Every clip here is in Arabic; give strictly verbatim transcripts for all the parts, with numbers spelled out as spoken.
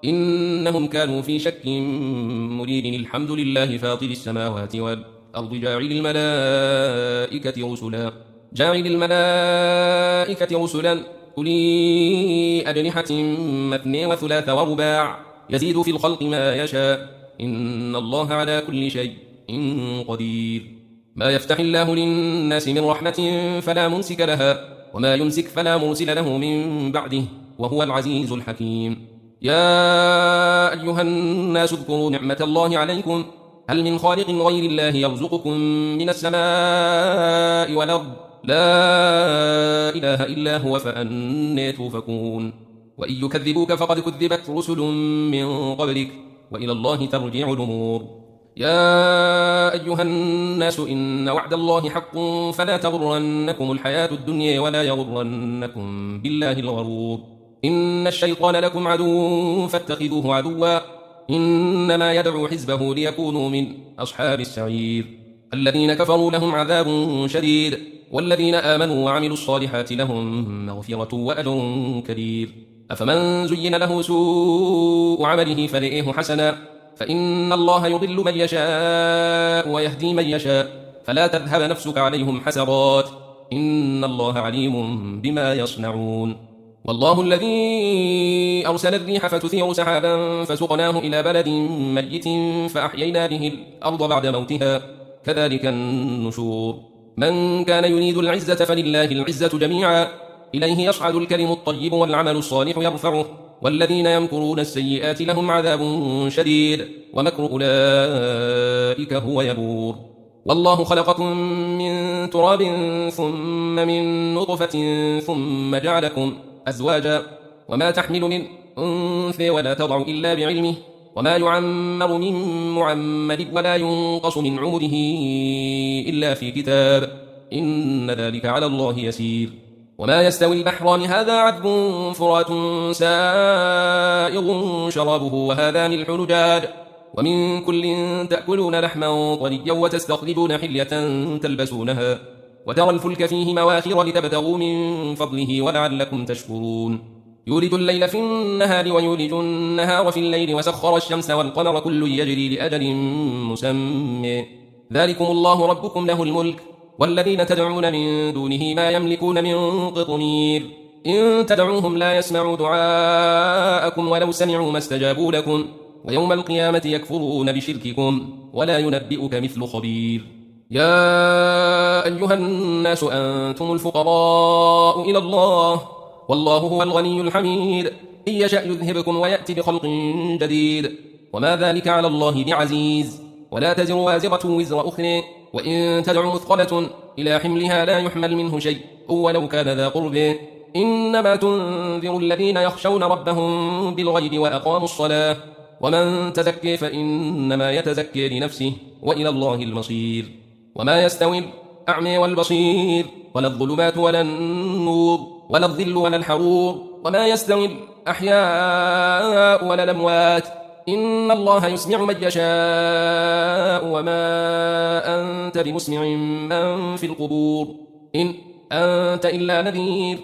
إنهم كانوا في شك مريب. الحمد لله فاطر السماوات والأرض جاعل الملائكة رسلا جاعل الملائكة رسلا أولي أجنحة مثني وثلاث ورباع يزيد في الخلق ما يشاء إن الله على كل شيء قدير. ما يفتح الله للناس من رحمة فلا ممسك لها وما يمسك فلا مرسل له من بعده وهو العزيز الحكيم. يا أيها الناس اذكروا نعمة الله عليكم هل من خالق غير الله يرزقكم من السماء والأرض لا إله إلا هو فأنى توفكون. وإن يكذبوك فقد كذبت رسل من قبلك وإلى الله ترجع الأمور. يا أيها الناس إن وعد الله حق فلا تغرنكم الحياة الدنيا ولا يغرنكم بالله الغرور. إن الشيطان لكم عدو فاتخذوه عدوا إنما يدعو حزبه ليكونوا من أصحاب السعير. الذين كفروا لهم عذاب شديد والذين آمنوا وعملوا الصالحات لهم مغفرة وأجر كبير. أفمن زين له سوء عمله فرئه حسنا فإن الله يضل من يشاء ويهدي من يشاء فلا تذهب نفسك عليهم حسرات إن الله عليم بما يصنعون. والله الذي أرسل الريح فتثير سحابا فسقناه إلى بلد ميت فأحيينا به الأرض بعد موتها كذلك النشور. من كان يريد العزة فلله العزة جميعا إليه يصعد الكلم الطيب والعمل الصالح يرفعه والذين يمكرون السيئات لهم عذاب شديد ومكر أولئك هو يبور. والله خلقكم من تراب ثم من نطفة ثم جعلكم أزواجا وما تحمل من أنثى ولا تضع إلا بعلمه وما يعمر من معمر ولا ينقص من عمره إلا في كتاب إن ذلك على الله يسير. وما يستوي البحران هذا عذب فرات سائغ شرابه وهذا ملح نجاج ومن كل تأكلون لحما طريا وتستخرجون حلية تلبسونها وترى الفلك فيه مواخر لتبتغوا من فضله ولعلكم تشكرون. يولج الليل في النهار ويولج النهار في الليل وسخر الشمس والقمر كل يجري لأجل مسمى ذلكم الله ربكم له الملك والذين تدعون من دونه ما يملكون من قطمير إن تدعوهم لا يسمعوا دعاءكم ولو سمعوا ما استجابوا لكم ويوم القيامة يكفرون بشرككم ولا ينبئك مثل خبير. يا أيها الناس أنتم الفقراء إلى الله والله هو الغني الحميد. إن يشأ يذهبكم ويأتي بخلق جديد وما ذلك على الله بعزيز. ولا تزر وازرة وزر أخرى وإن تدع مثقلة إلى حملها لا يحمل منه شيء ولو كان ذا قرب إنما تنذر الذين يخشون ربهم بالغيب وأقاموا الصلاة ومن تزكي فإنما يتزكي لنفسه وإلى الله المصير. وما يستوي الأعمى والبصير ولا الظلمات ولا النور ولا الظل ولا الحرور وما يستوي الأحياء ولا الأموات إن الله يسمع من يشاء وما أنت بمسمع من في القبور إن أنت إلا نذير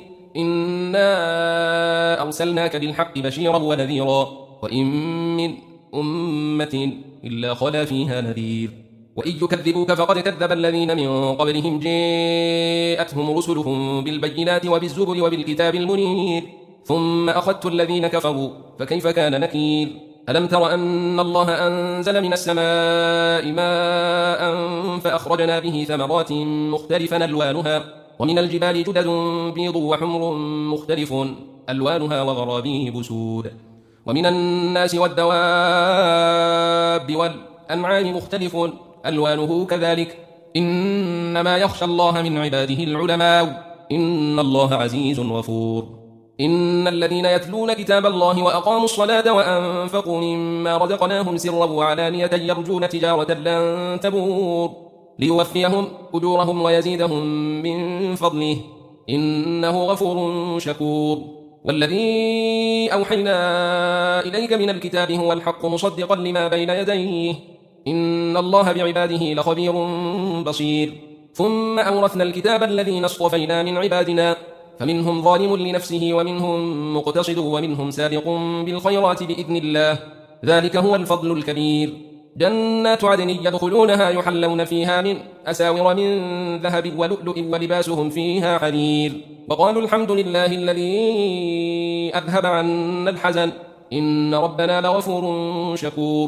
إنا أرسلناك بالحق بشيرا ونذيرا وإن من أمة إلا خلا فيها نذير. وإن يكذبوك فقد كذب الذين من قبلهم جاءتهم رسلهم بالبينات وبالزبر وبالكتاب المنير ثم أخذت الذين كفروا فكيف كان نكير. ألم تر أن الله أنزل من السماء ماء فأخرجنا به ثمرات مختلفا ألوانها ومن الجبال جدد بيض وحمر مختلف ألوانها وغرابيب سود ومن الناس والدواب والأنعام مختلف ألوانه كذلك إنما يخشى الله من عباده العلماء إن الله عزيز غفور. إن الذين يتلون كتاب الله وأقاموا الصلاة وأنفقوا مما رزقناهم سرا وعلانية يرجون تجارة لن تبور ليوفيهم أجورهم ويزيدهم من فضله إنه غفور شكور. والذي أوحينا إليك من الكتاب هو الحق مصدقا لما بين يديه إن الله بعباده لخبير بصير. ثم أورثنا الكتاب الذين اصطفينا من عبادنا فمنهم ظالم لنفسه ومنهم مقتصد ومنهم سابق بالخيرات بإذن الله، ذلك هو الفضل الكبير. جنات عدن يدخلونها يحلون فيها من أساور من ذهب ولؤلؤ ولباسهم فيها حرير، وقالوا الحمد لله الذي أذهب عنا الحزن إن ربنا لغفور شكور.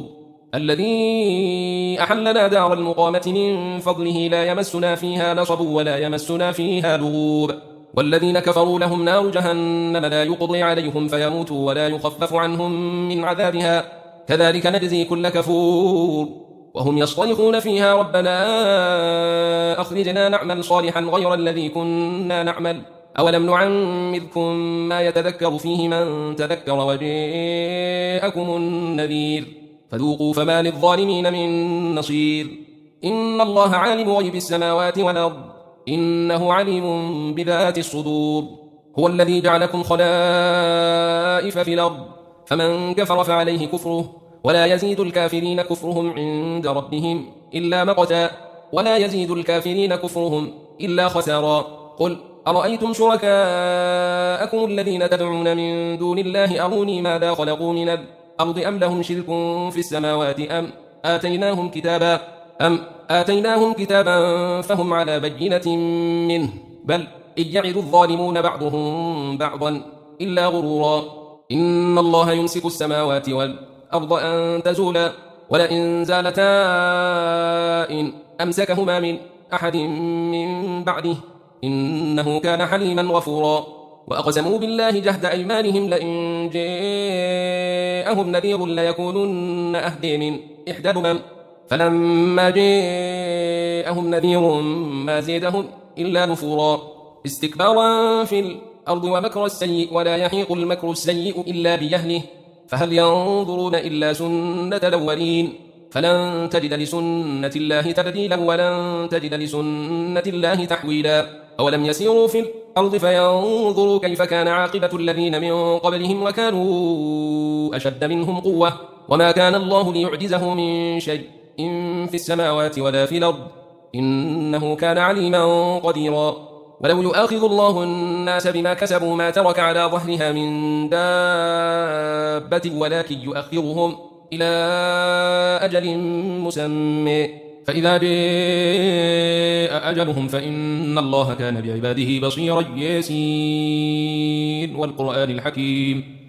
الذي أحلنا دار المقامة من فضله لا يمسنا فيها نصب ولا يمسنا فيها لغوب. والذين كفروا لهم نار جهنم لا يقضي عليهم فيموتوا ولا يخفف عنهم من عذابها كذلك نجزي كل كفور. وهم يصطرخون فيها ربنا أخرجنا نعمل صالحا غير الذي كنا نعمل أولم نعمركم ما يتذكر فيه من تذكر وجاءكم النذير فذوقوا فما للظالمين من نصير. إن الله عالم غيب السماوات والأرض إنه عليم بذات الصدور. هو الذي جعلكم خلائف في الأرض فمن كفر فعليه كفره ولا يزيد الكافرين كفرهم عند ربهم إلا مقتا ولا يزيد الكافرين كفرهم إلا خسارا. قل أرأيتم شركاءكم الذين تدعون من دون الله أروني ماذا خلقوا من الأرض أم لهم شرك في السماوات أم آتيناهم كتابا أم آتيناهم كتابا فهم على بينة منه بل إن يعد الظالمون بعضهم بعضا إلا غرورا. إن الله يمسك السماوات والأرض أن تزولا ولئن زالتا إن أمسكهما من أحد من بعده إنه كان حليما غفورا. وأقسموا بالله جهد أيمانهم لئن جاءهم نذير ليكونن أهدي من إحدى الأمم فلما جاءهم نذير ما زيدهم إلا نفورا استكبارا في الأرض ومكر السيء ولا يحيق المكر السيء إلا بأهله فهل ينظرون إلا سنة الأولين فلن تجد لسنة الله تبديلا ولن تجد لسنة الله تحويلا. أولم يسيروا في الأرض فينظروا كيف كان عاقبة الذين من قبلهم وكانوا أشد منهم قوة وما كان الله ليعجزه من شيء إن في السماوات ولا في الأرض إنه كان عليما قديرا. ولو يؤاخذ الله الناس بما كسبوا ما ترك على ظهرها من دابة ولكن يؤخرهم إلى أجل مسمى فإذا جاء أجلهم فإن الله كان بعباده بصيرا. ياسين والقرآن الحكيم